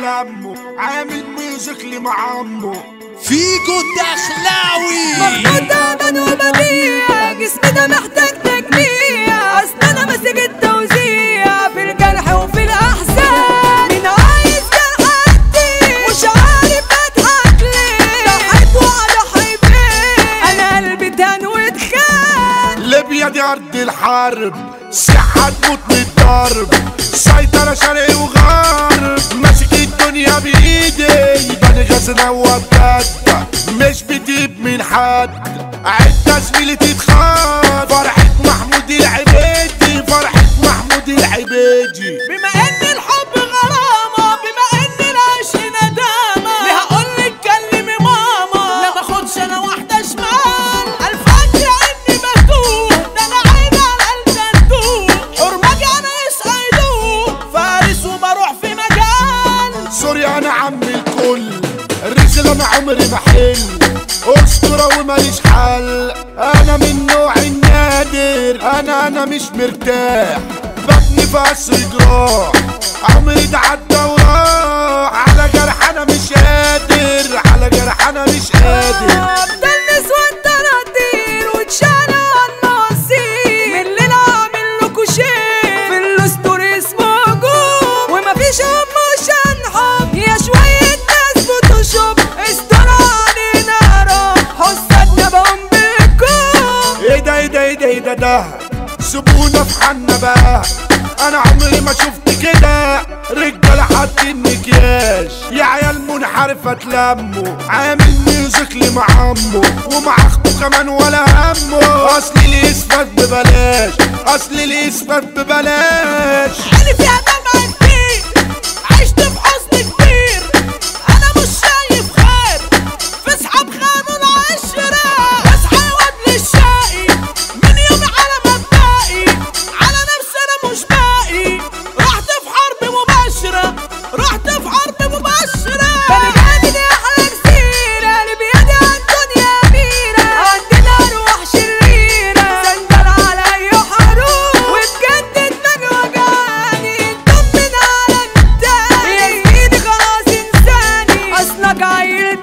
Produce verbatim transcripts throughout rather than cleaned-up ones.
لمه عامل ميوزك مع عمه فيجو الدخلاوي. مخبوط تعبان وبديع، جسمي ده محتاج تجميع، اصل انا ماسك التوزيع في الجرح وفي الاحزان. مين عايز جرح قدي مش عارف اضحك ليه، ضحيت واضحي بيه انا قلبي تان واتخان. ليبيا دي ارض الحرب، صحة تموت من الضرب، سيطرة شرق وغرب، ماسك الدنيا بايدي، بني غزنا وبجد مش بتجيب من حد. عدة زميلي تتخاف، فرحة محمود العبيدي، فرحة محمود العبيدي. بما ان الحب غرامة، بما ان العشق ندامة، ليه هقولك كلمي ماما، لا ماخدش انا واحدة شمال. الفجر اني بتوه، ده انا عيني على الجندوق، حرمجي انا يسقى يدوق، فارس وبروح في مجال. سوري انا عم الكل، الرجل انا عمري ما حل، اسطورة وماليش حل. انا من نوع النادر، انا انا مش مرتاح، بطني في قصر جراح، عمري ده عدى وراح. على جرح انا مش قادر، على جرح انا مش قادر. بتلبس وانت ردير وتشالى عالناصير، من اللي انا عامل لكوا شيء في الاسطوري اسمه جوم. ومفيش هم مش هنحب يا شوية ناس فوتوشوب، استرى علينا رب حسادنا بقوم بكم. ايه ده ايه ده ايه ده ايه ده ده سيبونا في حالنا بقى، انا عمري ما شفت كده رجاله حاطين مكياج، يا عيال منحرفه تلموا، عامل ميوزك مع عمه ومع اخته كمان ولا همه. اصل اللي يثبت ببلاش، اصل اللي يثبت ببلاش. انا فيها دمع كتير، عشت في حزن كبير، انا مش شايف خير في صحاب خانوا العشرة. بصحى وادلي الشقي من يومي على مبدئي، على نفسي انا مش باقي. رحت في حرب مباشرة، رحت في حرب مباشرة. انا جامد يا احلى كتير، انا بيدي عالدنيا اميرة، عندنا ارواح شريرة، سندل على اي حروب، وبجد دماغي وجعاني، اطمن على التاني، يا زميلي خلاص انساني، اصلك عيل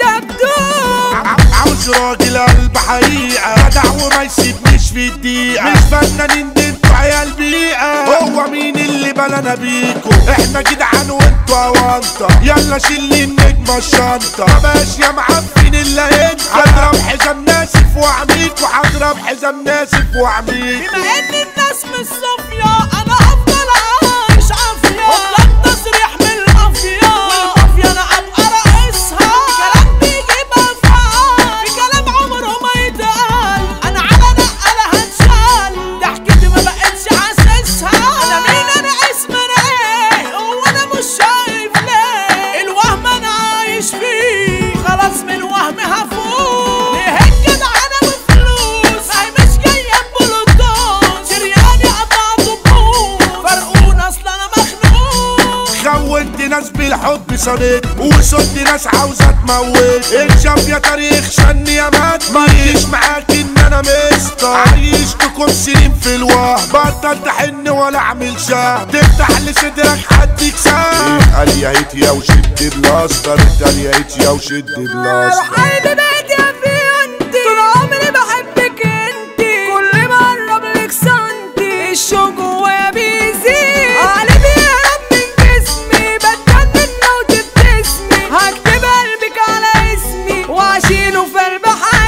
دبدوب. عاوز راجل قلب حقيقة، جدع وما يسيبنيش في الدقيقة، مش فنانين دي انتوا عيال بيئة. هو مين اللي بلانا بيكو؟ احنا جدعان وانتوا اوانطة، يلا شيل النجمة الشنطة، مبقاش يا معفن الا انت. هضرب حزام ناسف واعميك، وهضرب حزام ناسف واعميك. بما ان الناس مش صافية، انا هفضل عايش عافية، اطلق تصريح من المافيا، والمافيا انا ابقى رئيسها. كلام بيجيب افعال، في كلام عمره ما يتقال، انا على نقلة هتشال، ضحكتي ما بقتش حاسسها. انا مين انا اسم انا ايه، هو انا مش شايف ليه الوهم انا عايش فيه، خلاص من الوهم هفوق. ليه الجدع انا بفلوس، هي مش جاية ببلوتون، شرياني قطع ضبون، فرقون اصل انا مخنوق. خونت ناس بالحب صديت، وصدت ناس عاوزة تموت. اتشاف يا تاريخ شني يا مات، ما يجيش معاك ان انا مستر، عيشتكم سنين في الوهم، بطل تحن ولا اعمل شام، تفتح لصدرك حد يكسام. اتقال يا هيت يا وشد بلاستر، اتقال يا هيت يا وشد بلاستر. قلبي بقيت يا فيونتي، طول عمري بحبك انتي، كل ما اقرب لك سنتي الشوق جوايا بيزيد. قلبي بيهرب من جسمي، بتجنن لو تبتسمي، هكتب قلبك على اسمي واشيله في قلب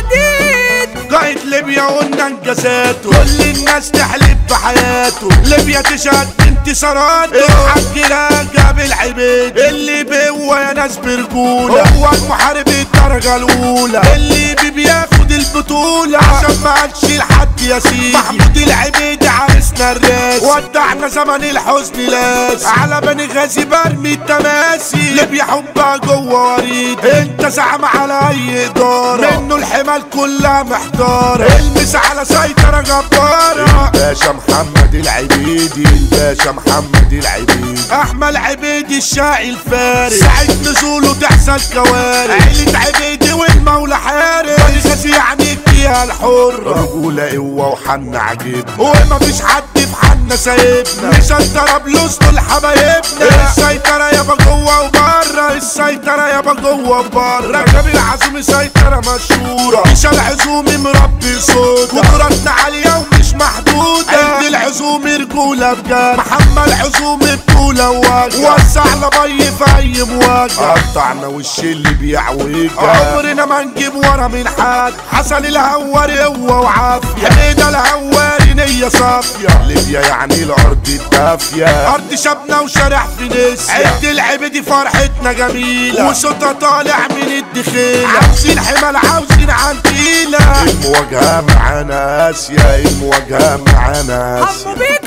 حديد. قائد ليبيا قلنا انجازاته، كل الناس تحلف بحياته، ليبيا تشهد انتصاراته. الحاج راجب العبيد اللي بهو يا ناس برجولة، هو المحارب الدرجة الأولى اللي بي بياخد البطولة، عشان ما قالش لحد يا سيدي. محمود العبيد عرسنا الراس، ودعنا زمن الحزن لاس، على بني غازي برمي التماسي، ليبيا حبها جوه وريد، انت زعم على اي ادارة، منه الحمال كلها محتارة، المس على سيطرة جبارة. الباشا محمد العبيدي، الباشا محمد العبيدي، احمد عبيدي الشاعي الفارس، ساعة نزوله تحصل كوارث، عيلة عبيدي والمولى حارس، بني غازي يعني فيها الحر، رجولة قوة وحن عجيب، وما فيش حد في حن حالنا سايبنا مسيطرة بلوز دول حبايبنا. السيطرة يابا جوه وبره، السيطرة يابا جوه وبره. رجب العزومي سيطرة مشهورة، مش العزومي مربي صوت قدراتنا عالية ومش محدودة. عند العزومي رجولة بجد، محمد عزومي بطولة ووجه. وسع لبي في أي مواجهة، قطعنا وش اللي بيعوجها. عمرنا ما نجيب ورا من حد، حسن الهواري قوة وعافية. حميدة الهواري نية صافية. ليبيا يعني الأرض الدافية، أرض شبنا وشارع فينيسيا. عد العبدي فرحتنا جميلة، وصوتها طالع من الدخيلة. عاوزين حمل عاوزين عنتيلة. المواجهة معانا آسيا، المواجهة معانا آسيا.